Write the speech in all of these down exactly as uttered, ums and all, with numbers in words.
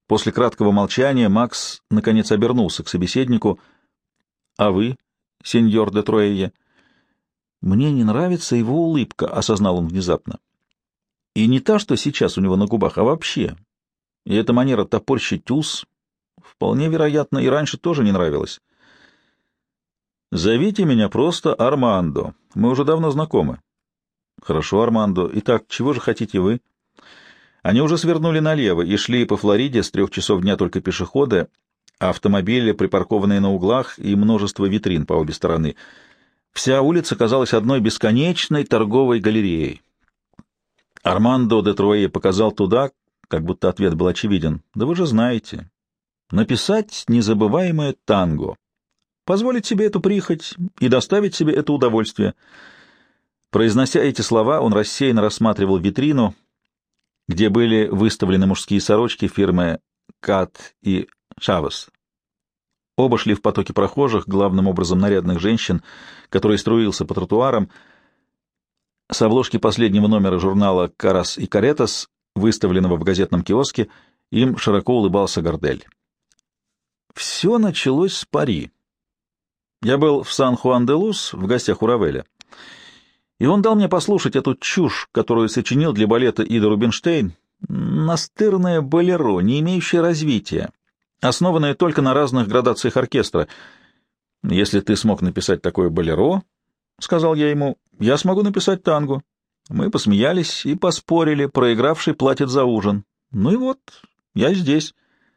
После краткого молчания Макс наконец обернулся к собеседнику. — А вы, сеньор де Труэйе? — Мне не нравится его улыбка, — осознал он внезапно. И не та, что сейчас у него на губах, а вообще. И эта манера топорщить ус, вполне вероятно, и раньше тоже не нравилась. — Зовите меня просто Армандо. Мы уже давно знакомы. — Хорошо, Армандо. Итак, чего же хотите вы? Они уже свернули налево и шли по Флориде с трех часов дня только пешеходы, автомобили, припаркованные на углах, и множество витрин по обе стороны. Вся улица казалась одной бесконечной торговой галереей. Армандо де Труэйе показал туда, как будто ответ был очевиден. Да вы же знаете. Написать незабываемое танго. Позволить себе эту прихоть и доставить себе это удовольствие. Произнося эти слова, он рассеянно рассматривал витрину, где были выставлены мужские сорочки фирмы Кат и Шавас. Оба шли в потоке прохожих, главным образом нарядных женщин, который струился по тротуарам. С обложки последнего номера журнала «Карас и Каретас», выставленного в газетном киоске, им широко улыбался Гордель. Все началось с пари. Я был в Сан-Хуан-де-Лус в гостях у Равеля, и он дал мне послушать эту чушь, которую сочинил для балета Ида Рубинштейн, настырное болеро, не имеющее развития, основанное только на разных градациях оркестра. «Если ты смог написать такое болеро, — сказал я ему, — я смогу написать танго». Мы посмеялись и поспорили, проигравший платит за ужин. Ну и вот, я здесь.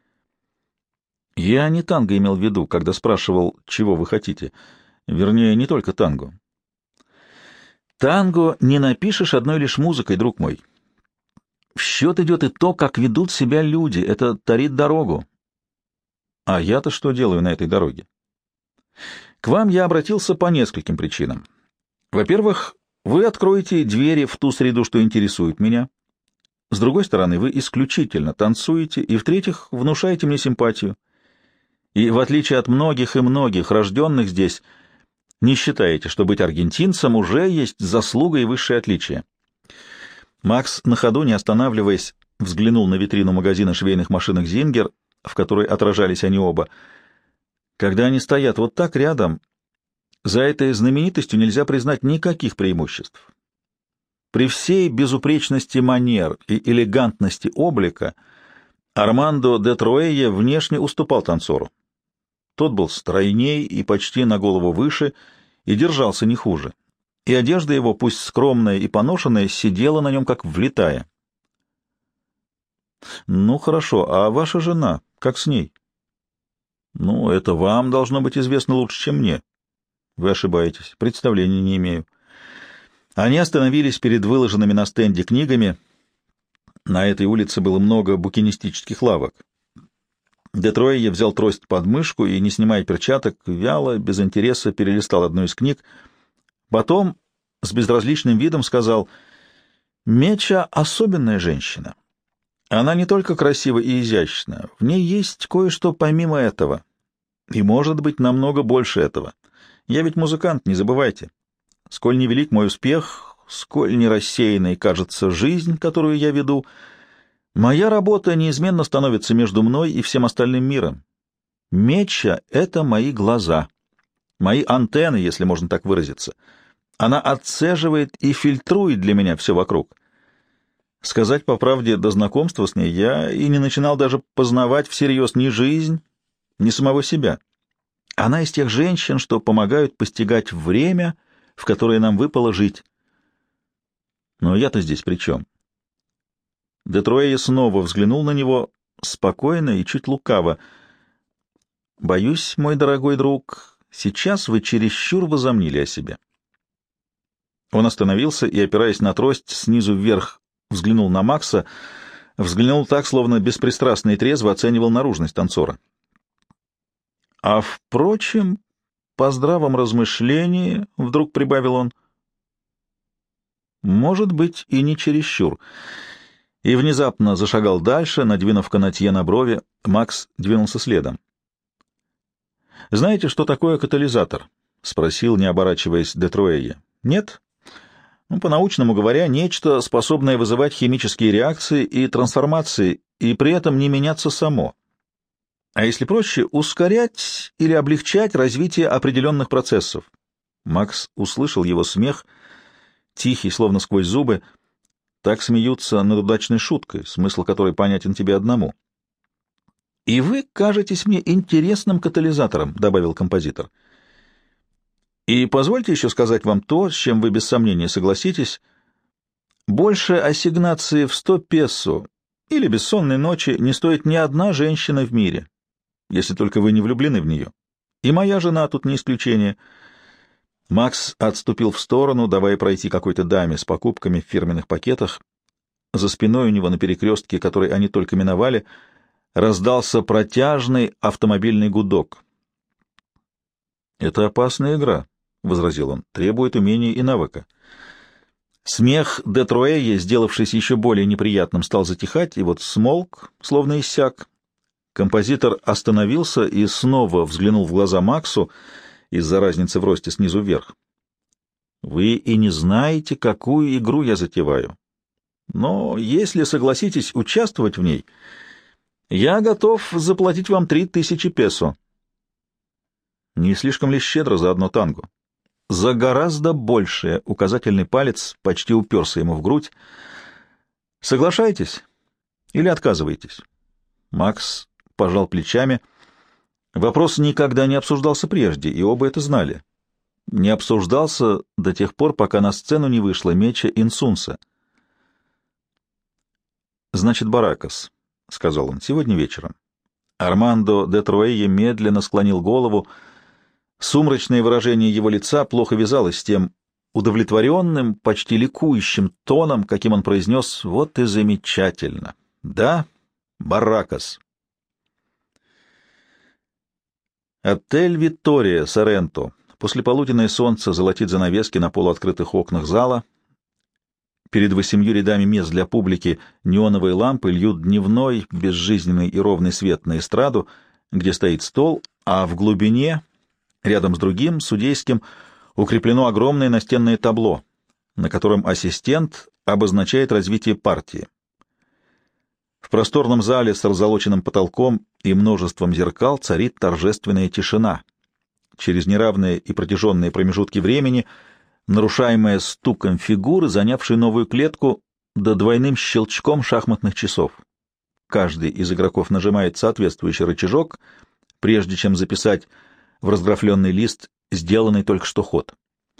Я не танго имел в виду, когда спрашивал, чего вы хотите. Вернее, не только танго. Танго не напишешь одной лишь музыкой, друг мой. В счет идет и то, как ведут себя люди. Это тарит дорогу. А я-то что делаю на этой дороге? К вам я обратился по нескольким причинам. Во-первых, вы откроете двери в ту среду, что интересует меня. С другой стороны, вы исключительно танцуете, и, в-третьих, внушаете мне симпатию. И, в отличие от многих и многих рожденных здесь, не считаете, что быть аргентинцем уже есть заслуга и высшее отличие. Макс, на ходу, не останавливаясь, взглянул на витрину магазина швейных машинок «Зингер», в которой отражались они оба. Когда они стоят вот так рядом, за этой знаменитостью нельзя признать никаких преимуществ. При всей безупречности манер и элегантности облика Армандо де Труэйе внешне уступал танцору. Тот был стройней и почти на голову выше, и держался не хуже. И одежда его, пусть скромная и поношенная, сидела на нем как влитая. «Ну, хорошо, а ваша жена, как с ней?» «Ну, это вам должно быть известно лучше, чем мне». «Вы ошибаетесь, представления не имею». Они остановились перед выложенными на стенде книгами. На этой улице было много букинистических лавок. Де Труэйе взял трость под мышку и, не снимая перчаток, вяло, без интереса перелистал одну из книг. Потом с безразличным видом сказал: «Меча — особенная женщина. Она не только красива и изящна, в ней есть кое-что помимо этого, и, может быть, намного больше этого. Я ведь музыкант, не забывайте. Сколь невелик мой успех, сколь не рассеянной кажется жизнь, которую я веду, моя работа неизменно становится между мной и всем остальным миром. Меча — это мои глаза, мои антенны, если можно так выразиться. Она отцеживает и фильтрует для меня все вокруг. Сказать по правде, до знакомства с ней я и не начинал даже познавать всерьез ни жизнь, ни самого себя. Она из тех женщин, что помогают постигать время, в которое нам выпало жить. Но я-то здесь при чем?» Де Труэйе снова взглянул на него спокойно и чуть лукаво. «Боюсь, мой дорогой друг, сейчас вы чересчур возомнили о себе». Он остановился и, опираясь на трость, снизу вверх взглянул на Макса, взглянул так, словно беспристрастно и трезво оценивал наружность танцора. «А, впрочем, по здравом размышлении, — вдруг прибавил он, — может быть, и не чересчур». И внезапно зашагал дальше, надвинув канатье на брови. Макс двинулся следом. «Знаете, что такое катализатор?» — спросил, не оборачиваясь, де Труэйе. «Нет? Ну, по-научному говоря, нечто, способное вызывать химические реакции и трансформации, и при этом не меняться само. А если проще, ускорять или облегчать развитие определенных процессов. Макс услышал его смех, тихий, словно сквозь зубы. Так смеются над удачной шуткой, смысл которой понятен тебе одному. «И вы кажетесь мне интересным катализатором», — добавил композитор. «И позвольте еще сказать вам то, с чем вы без сомнения согласитесь. Больше ассигнации в сто песо или бессонной ночи не стоит ни одна женщина в мире, если только вы не влюблены в нее. И моя жена тут не исключение». Макс отступил в сторону, давая пройти какой-то даме с покупками в фирменных пакетах. За спиной у него на перекрестке, который они только миновали, раздался протяжный автомобильный гудок. «Это опасная игра», — возразил он, — «требует умения и навыка». Смех де Труэя, сделавшись еще более неприятным, стал затихать, и вот смолк, словно иссяк. Композитор остановился и снова взглянул в глаза Максу из-за разницы в росте снизу вверх. «Вы и не знаете, какую игру я затеваю. Но если согласитесь участвовать в ней, я готов заплатить вам три тысячи песо». «Не слишком ли щедро за одно танго?» «За гораздо большее», — указательный палец почти уперся ему в грудь. «Соглашаетесь или отказываетесь?» Макс пожал плечами. Вопрос никогда не обсуждался прежде, и оба это знали. Не обсуждался до тех пор, пока на сцену не вышла Меча Инсунса. «Значит, Баракас», — сказал он, — «сегодня вечером». Армандо де Труэя медленно склонил голову. Сумрачное выражение его лица плохо вязалось с тем удовлетворенным, почти ликующим тоном, каким он произнес: «Вот и замечательно! Да, Баракас». Отель «Виттория», Соренто. Послеполуденное солнце золотит занавески на полуоткрытых окнах зала. Перед восемью рядами мест для публики неоновые лампы льют дневной, безжизненный и ровный свет на эстраду, где стоит стол, а в глубине, рядом с другим, судейским, укреплено огромное настенное табло, на котором ассистент обозначает развитие партии. В просторном зале с раззолоченным потолком и множеством зеркал царит торжественная тишина. Через неравные и протяженные промежутки времени, нарушаемая стуком фигуры, занявшей новую клетку, да двойным щелчком шахматных часов. Каждый из игроков нажимает соответствующий рычажок, прежде чем записать в разграфленный лист сделанный только что ход.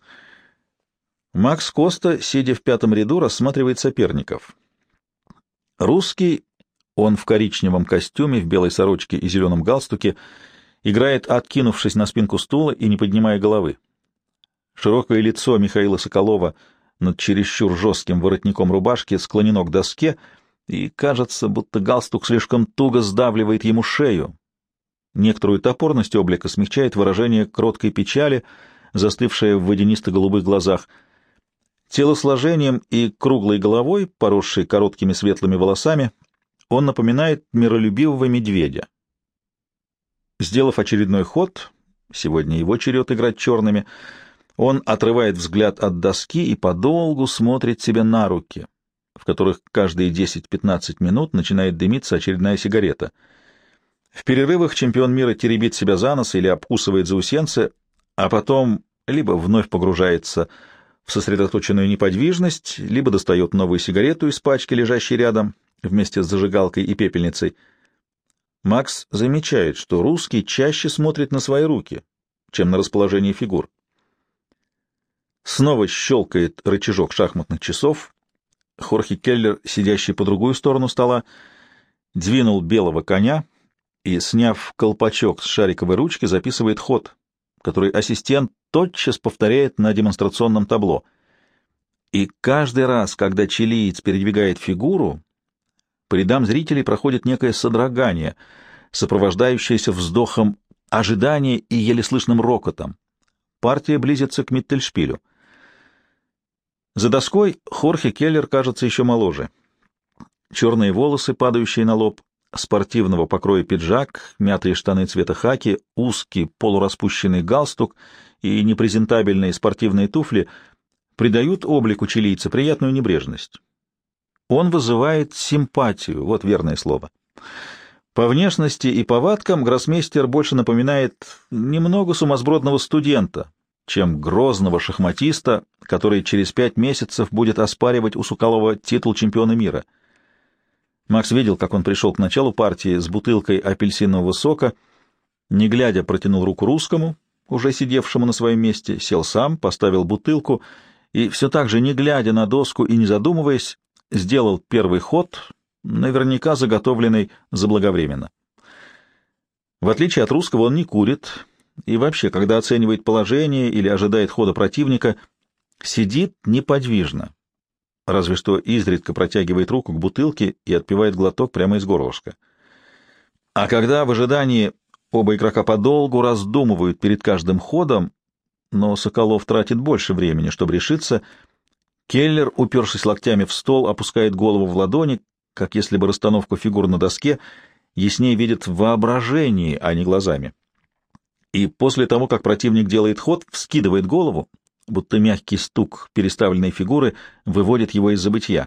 Макс Коста, сидя в пятом ряду, рассматривает соперников. Русский, он в коричневом костюме, в белой сорочке и зеленом галстуке, играет, откинувшись на спинку стула и не поднимая головы. Широкое лицо Михаила Соколова над чересчур жестким воротником рубашки склонено к доске, и кажется, будто галстук слишком туго сдавливает ему шею. Некоторую топорность облика смягчает выражение кроткой печали, застывшее в водянисто-голубых глазах. Телосложением и круглой головой, поросшей короткими светлыми волосами, он напоминает миролюбивого медведя. Сделав очередной ход, сегодня его черед играть черными, он отрывает взгляд от доски и подолгу смотрит себе на руки, в которых каждые десять-пятнадцать минут начинает дымиться очередная сигарета. В перерывах чемпион мира теребит себя за нос или обкусывает заусенцы, а потом либо вновь погружается в сосредоточенную неподвижность, либо достает новую сигарету из пачки, лежащей рядом, вместе с зажигалкой и пепельницей. Макс замечает, что русский чаще смотрит на свои руки, чем на расположение фигур. Снова щелкает рычажок шахматных часов. Хорхе Келлер, сидящий по другую сторону стола, двинул белого коня и, сняв колпачок с шариковой ручки, записывает ход, который ассистент тотчас повторяет на демонстрационном табло. И каждый раз, когда чилиец передвигает фигуру, по рядам зрителей проходит некое содрогание, сопровождающееся вздохом ожидания и еле слышным рокотом. Партия близится к Миттельшпилю. За доской Хорхе Келлер кажется еще моложе. Черные волосы, падающие на лоб, спортивного покроя пиджак, мятые штаны цвета хаки, узкий полураспущенный галстук и непрезентабельные спортивные туфли придают облику чилийца приятную небрежность. Он вызывает симпатию, вот верное слово. По внешности и повадкам гроссмейстер больше напоминает немного сумасбродного студента, чем грозного шахматиста, который через пять месяцев будет оспаривать у Соколова титул чемпиона мира. Макс видел, как он пришел к началу партии с бутылкой апельсинового сока, не глядя протянул руку русскому, уже сидевшему на своем месте, сел сам, поставил бутылку и все так же, не глядя на доску и не задумываясь, сделал первый ход, наверняка заготовленный заблаговременно. В отличие от русского, он не курит, и вообще, когда оценивает положение или ожидает хода противника, сидит неподвижно, разве что изредка протягивает руку к бутылке и отпивает глоток прямо из горлышка. А когда в ожидании оба игрока подолгу раздумывают перед каждым ходом, но Соколов тратит больше времени, чтобы решиться, Келлер, упершись локтями в стол, опускает голову в ладони, как если бы расстановку фигур на доске яснее видит в воображении, а не глазами. И после того, как противник делает ход, вскидывает голову, будто мягкий стук переставленной фигуры выводит его из забытья.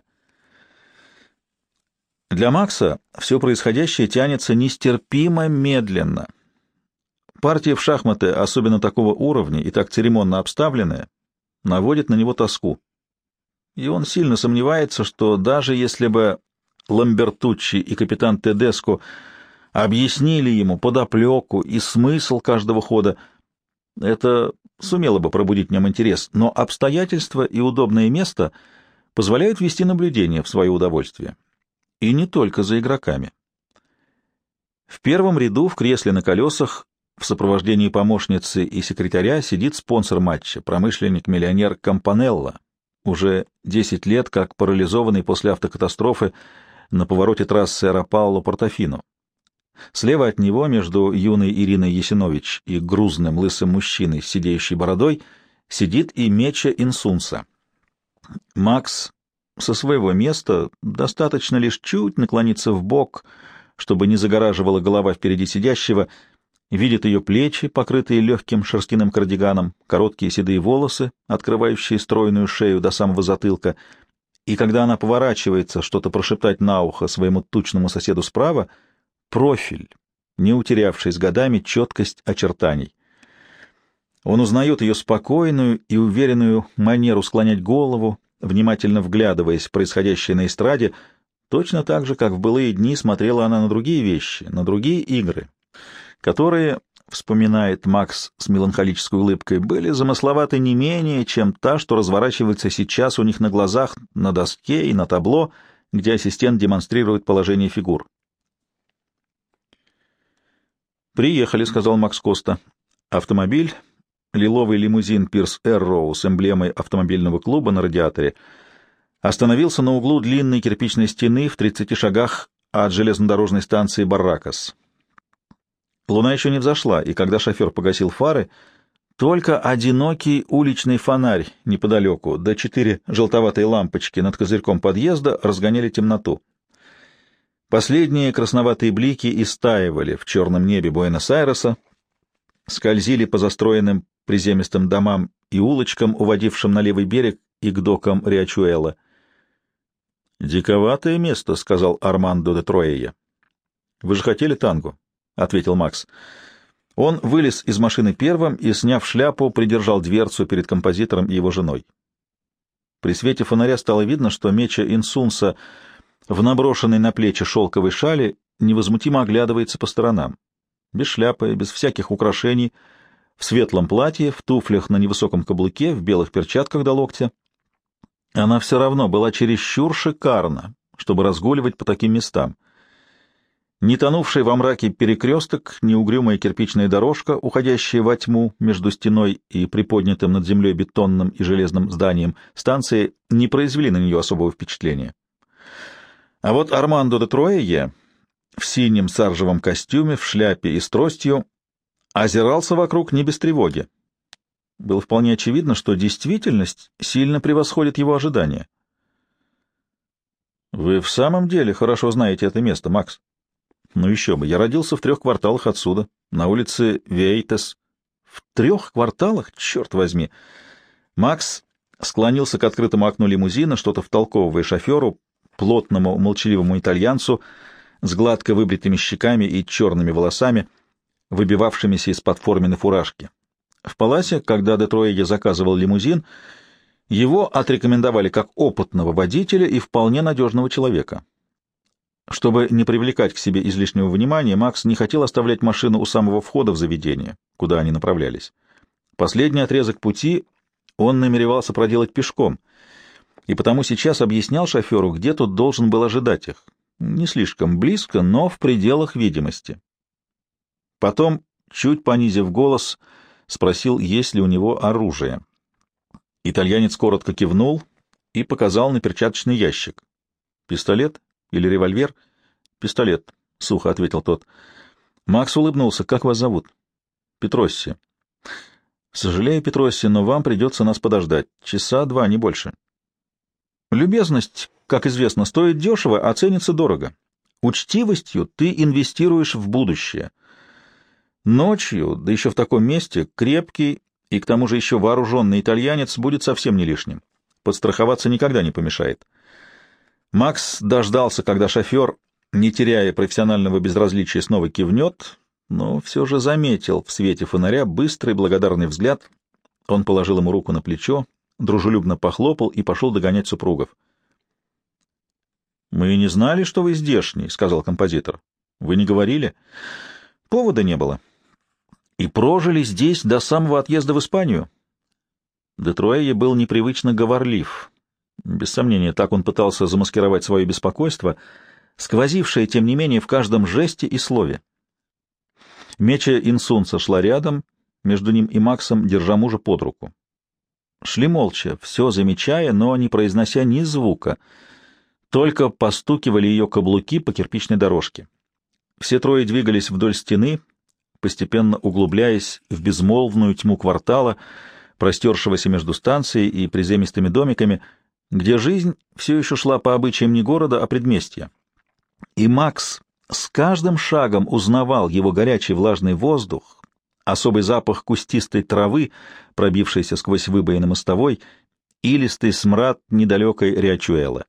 Для Макса все происходящее тянется нестерпимо медленно. Партия в шахматы, особенно такого уровня и так церемонно обставленная, наводит на него тоску. И он сильно сомневается, что даже если бы Ламбертуччи и капитан Тедеско объяснили ему подоплеку и смысл каждого хода, это сумело бы пробудить в нем интерес, но обстоятельства и удобное место позволяют вести наблюдение в свое удовольствие. И не только за игроками. В первом ряду в кресле на колесах в сопровождении помощницы и секретаря сидит спонсор матча, промышленник-миллионер Кампанелла, уже десять лет как парализованный после автокатастрофы на повороте трассы Ро-Пауло-Портофино. Слева от него, между юной Ириной Ясинович и грузным лысым мужчиной с сидеющей бородой, сидит и Меча Инсунса. Макс со своего места достаточно лишь чуть наклониться в бок, чтобы не загораживала голова впереди сидящего, видит ее плечи, покрытые легким шерстяным кардиганом, короткие седые волосы, открывающие стройную шею до самого затылка, и когда она поворачивается что-то прошептать на ухо своему тучному соседу справа, профиль, не утерявший с годами четкость очертаний. Он узнает ее спокойную и уверенную манеру склонять голову, внимательно вглядываясь в происходящее на эстраде, точно так же, как в былые дни смотрела она на другие вещи, на другие игры, которые, вспоминает Макс с меланхолической улыбкой, были замысловаты не менее, чем та, что разворачивается сейчас у них на глазах на доске и на табло, где ассистент демонстрирует положение фигур. «Приехали», — сказал Макс Коста. Автомобиль, лиловый лимузин Пирс Эрроу с эмблемой автомобильного клуба на радиаторе, остановился на углу длинной кирпичной стены в тридцати шагах от железнодорожной станции Барракас. Луна еще не взошла, и когда шофер погасил фары, только одинокий уличный фонарь неподалеку, да четыре желтоватые лампочки над козырьком подъезда разгоняли темноту. Последние красноватые блики истаивали в черном небе Буэнос-Айреса, скользили по застроенным приземистым домам и улочкам, уводившим на левый берег и к докам Риачуэла. «Диковатое место», — сказал Армандо де Троея. «Вы же хотели танго?» — ответил Макс. Он вылез из машины первым и, сняв шляпу, придержал дверцу перед композитором и его женой. При свете фонаря стало видно, что Меча Инсунса в наброшенной на плечи шелковой шали невозмутимо оглядывается по сторонам. Без шляпы, без всяких украшений, в светлом платье, в туфлях на невысоком каблуке, в белых перчатках до локтя. Она все равно была чересчур шикарна, чтобы разгуливать по таким местам. Не тонувший во мраке перекресток, не угрюмая кирпичная дорожка, уходящая во тьму между стеной и приподнятым над землей бетонным и железным зданием станции, не произвели на нее особого впечатления. А вот Армандо де Троея в синем саржевом костюме, в шляпе и с тростью озирался вокруг не без тревоги. Было вполне очевидно, что действительность сильно превосходит его ожидания. «Вы в самом деле хорошо знаете это место, Макс?» «Ну еще бы, я родился в трех кварталах отсюда, на улице Вейтес». «В трех кварталах? Черт возьми!» Макс склонился к открытому окну лимузина, что-то втолковывая шоферу, плотному, молчаливому итальянцу, с гладко выбритыми щеками и черными волосами, выбивавшимися из-под форменной фуражки. В Паласе, когда де Труэйя заказывал лимузин, его отрекомендовали как опытного водителя и вполне надежного человека. Чтобы не привлекать к себе излишнего внимания, Макс не хотел оставлять машину у самого входа в заведение, куда они направлялись. Последний отрезок пути он намеревался проделать пешком, и потому сейчас объяснял шоферу, где тут должен был ожидать их. Не слишком близко, но в пределах видимости. Потом, чуть понизив голос, спросил, есть ли у него оружие. Итальянец коротко кивнул и показал на перчаточный ящик. «Пистолет или револьвер?» «Пистолет», — сухо ответил тот. Макс улыбнулся. «Как вас зовут?» «Петросси». «Сожалею, Петросси, но вам придется нас подождать. Часа два, не больше». «Любезность, как известно, стоит дешево, а ценится дорого. Учтивостью ты инвестируешь в будущее. Ночью, да еще в таком месте, крепкий и к тому же еще вооруженный итальянец будет совсем не лишним. Подстраховаться никогда не помешает». Макс дождался, когда шофер, не теряя профессионального безразличия, снова кивнет, но все же заметил в свете фонаря быстрый благодарный взгляд. Он положил ему руку на плечо, дружелюбно похлопал и пошел догонять супругов. «Мы не знали, что вы здешний», — сказал композитор. «Вы не говорили?» «Повода не было. И прожили здесь до самого отъезда в Испанию». Де Труэйя был непривычно говорлив. Без сомнения, так он пытался замаскировать свое беспокойство, сквозившее, тем не менее, в каждом жесте и слове. Меча Инсунца шла рядом, между ним и Максом, держа мужа под руку. Шли молча, все замечая, но не произнося ни звука, только постукивали ее каблуки по кирпичной дорожке. Все трое двигались вдоль стены, постепенно углубляясь в безмолвную тьму квартала, простершегося между станцией и приземистыми домиками, где жизнь все еще шла по обычаям не города, а предместья. И Макс с каждым шагом узнавал его горячий влажный воздух, особый запах кустистой травы, пробившийся сквозь выбоины мостовой, илистый смрад недалекой Риачуэлы.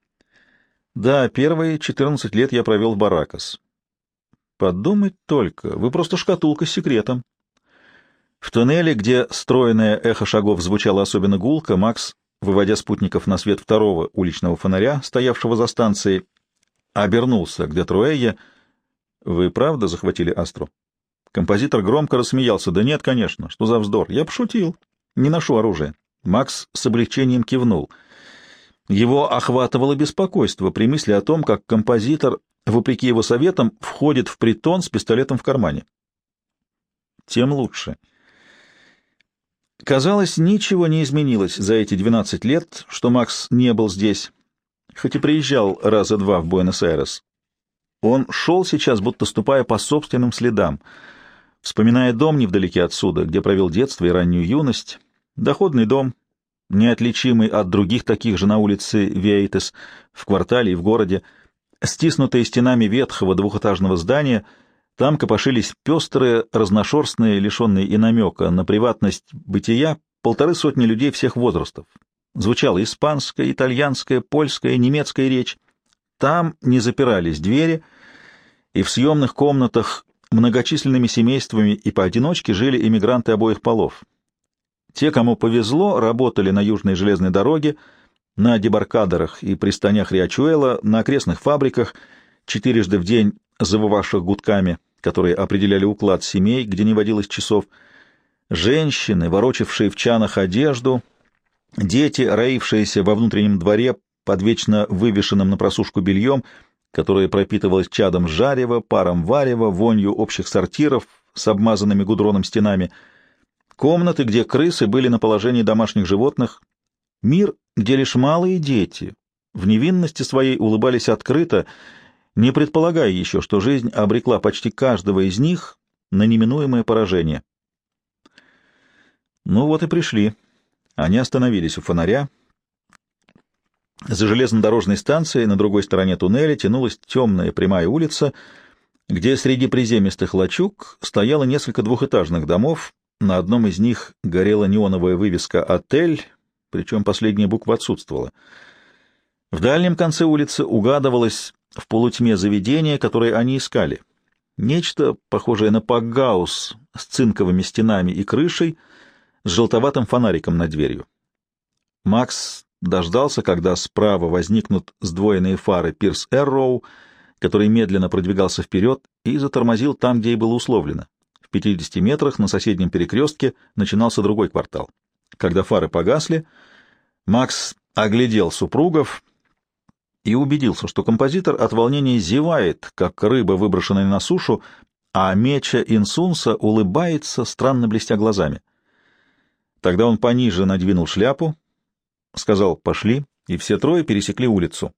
Да, первые четырнадцать лет я провел в Баракас. Подумать только, вы просто шкатулка с секретом. В туннеле, где стройное эхо шагов звучало особенно гулко, Макс, выводя спутников на свет второго уличного фонаря, стоявшего за станцией, обернулся к де Труэйе. «Вы правда захватили Астру?» Композитор громко рассмеялся. «Да нет, конечно. Что за вздор? Я пошутил. Не ношу оружие». Макс с облегчением кивнул. Его охватывало беспокойство при мысли о том, как композитор, вопреки его советам, входит в притон с пистолетом в кармане. Тем лучше. Казалось, ничего не изменилось за эти двенадцать лет, что Макс не был здесь, хоть и приезжал раза два в Буэнос-Айрес. Он шел сейчас, будто ступая по собственным следам, вспоминая дом невдалеке отсюда, где провел детство и раннюю юность, доходный дом, неотличимый от других таких же на улице Вейтес, в квартале и в городе, стиснутые стенами ветхого двухэтажного здания. Там копошились пестрые, разношерстные, лишенные и намека на приватность бытия, полторы сотни людей всех возрастов. Звучала испанская, итальянская, польская, немецкая речь. Там не запирались двери, и в съемных комнатах многочисленными семействами и поодиночке жили эмигранты обоих полов. Те, кому повезло, работали на южной железной дороге, на дебаркадерах и пристанях Риачуэла, на окрестных фабриках, четырежды в день завывавших гудками, которые определяли уклад семей, где не водилось часов, женщины, ворочавшие в чанах одежду, дети, роившиеся во внутреннем дворе под вечно вывешенным на просушку бельем, которое пропитывалось чадом жарева, паром варева, вонью общих сортиров с обмазанными гудроном стенами, комнаты, где крысы были на положении домашних животных, мир, где лишь малые дети в невинности своей улыбались открыто, не предполагая еще, что жизнь обрекла почти каждого из них на неминуемое поражение. Ну вот и пришли. Они остановились у фонаря. За железнодорожной станцией на другой стороне туннеля тянулась темная прямая улица, где среди приземистых лачуг стояло несколько двухэтажных домов. На одном из них горела неоновая вывеска «Отель», причем последняя буква отсутствовала. В дальнем конце улицы угадывалось в полутьме заведение, которое они искали. Нечто, похожее на пакгаус с цинковыми стенами и крышей, с желтоватым фонариком над дверью. Макс дождался, когда справа возникнут сдвоенные фары Пирс Эрроу, который медленно продвигался вперед, и затормозил там, где и было условлено. В пятидесяти метрах на соседнем перекрестке начинался другой квартал. Когда фары погасли, Макс оглядел супругов и убедился, что композитор от волнения зевает, как рыба, выброшенная на сушу, а Меча Инсунса улыбается, странно блестя глазами. Тогда он пониже надвинул шляпу, сказал «пошли», и все трое пересекли улицу.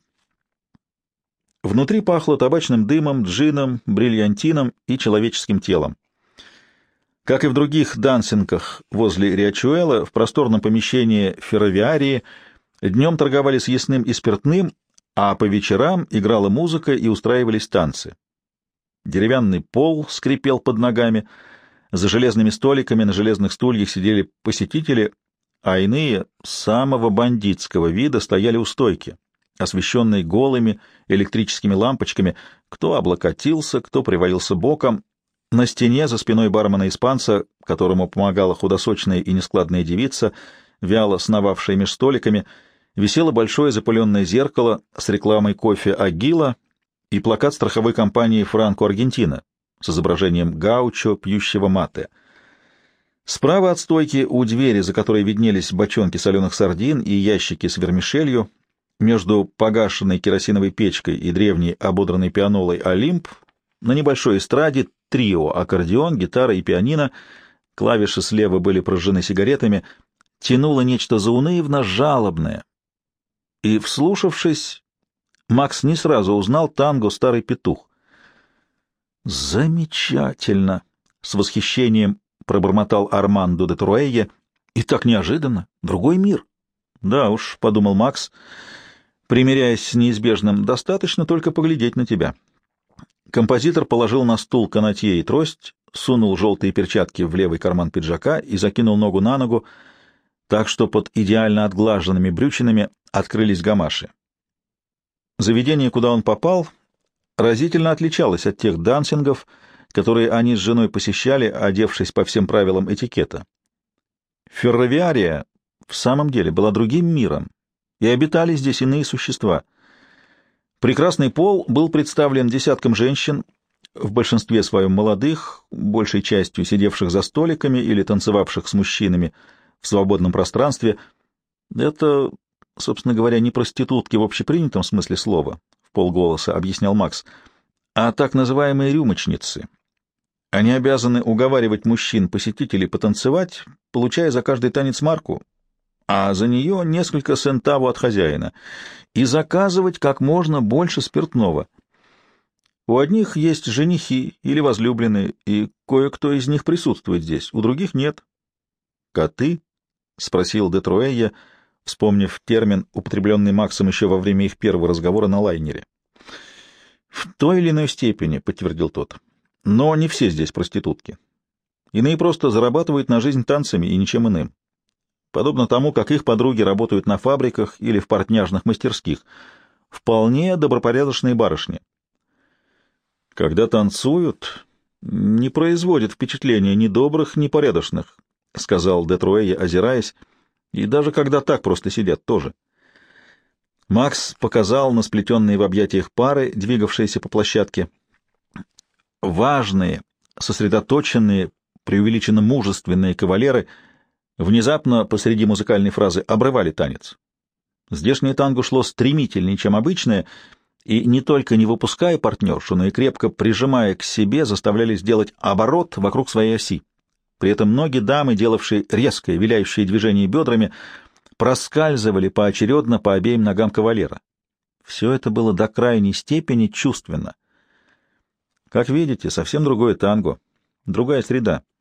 Внутри пахло табачным дымом, джином, бриллиантином и человеческим телом. Как и в других дансингах возле Риачуэла, в просторном помещении ферровиарии днем торговали съестным и спиртным, а по вечерам играла музыка и устраивались танцы. Деревянный пол скрипел под ногами, за железными столиками на железных стульях сидели посетители, а иные самого бандитского вида стояли у стойки, освещенной голыми электрическими лампочками, кто облокотился, кто привалился боком. На стене за спиной бармена-испанца, которому помогала худосочная и нескладная девица, вяло сновавшая меж столиками, висело большое запыленное зеркало с рекламой кофе «Агила» и плакат страховой компании «Франко-Аргентина» с изображением гаучо, пьющего мате. Справа от стойки, у двери, за которой виднелись бочонки соленых сардин и ящики с вермишелью, между погашенной керосиновой печкой и древней ободранной пианолой «Олимп», на небольшой эстраде трио, аккордеон, гитара и пианино, клавиши слева были прожжены сигаретами, тянуло нечто заунывно жалобное. И, вслушавшись, Макс не сразу узнал танго «Старый петух». «Замечательно!» — с восхищением пробормотал Армандо де Труэйе. «И так неожиданно! Другой мир!» «Да уж», — подумал Макс, примиряясь с неизбежным, — «достаточно только поглядеть на тебя». Композитор положил на стул канатье и трость, сунул желтые перчатки в левый карман пиджака и закинул ногу на ногу, так что под идеально отглаженными брючинами открылись гамаши. Заведение, куда он попал, разительно отличалось от тех дансингов, которые они с женой посещали, одевшись по всем правилам этикета. Ферровиария в самом деле была другим миром, и обитали здесь иные существа. Прекрасный пол был представлен десятком женщин, в большинстве своем молодых, большей частью сидевших за столиками или танцевавших с мужчинами в свободном пространстве. Это, собственно говоря, не проститутки в общепринятом смысле слова, в полголоса объяснял Макс, а так называемые рюмочницы. Они обязаны уговаривать мужчин-посетителей потанцевать, получая за каждый танец марку, а за нее несколько сентаво от хозяина, и заказывать как можно больше спиртного. У одних есть женихи или возлюбленные, и кое-кто из них присутствует здесь, у других нет. «Коты?» — спросил де Труэйе, вспомнив термин, употребленный Максом еще во время их первого разговора на лайнере. «В той или иной степени», — подтвердил тот, — «но не все здесь проститутки. Иные просто зарабатывают на жизнь танцами и ничем иным. Подобно тому, как их подруги работают на фабриках или в портняжных мастерских. Вполне добропорядочные барышни. Когда танцуют, не производят впечатления ни добрых, ни порядочных, — сказал де Труэйе, озираясь, — и даже когда так просто сидят тоже». Макс показал на сплетенные в объятиях пары, двигавшиеся по площадке. Важные, сосредоточенные, преувеличенно мужественные кавалеры внезапно посреди музыкальной фразы обрывали танец. Здешнее танго шло стремительнее, чем обычное, и не только не выпуская партнершу, но и крепко прижимая к себе, заставляли сделать оборот вокруг своей оси. При этом ноги дамы, делавшие резкое, виляющее движение бедрами, проскальзывали поочередно по обеим ногам кавалера. Все это было до крайней степени чувственно. Как видите, совсем другое танго, другая среда.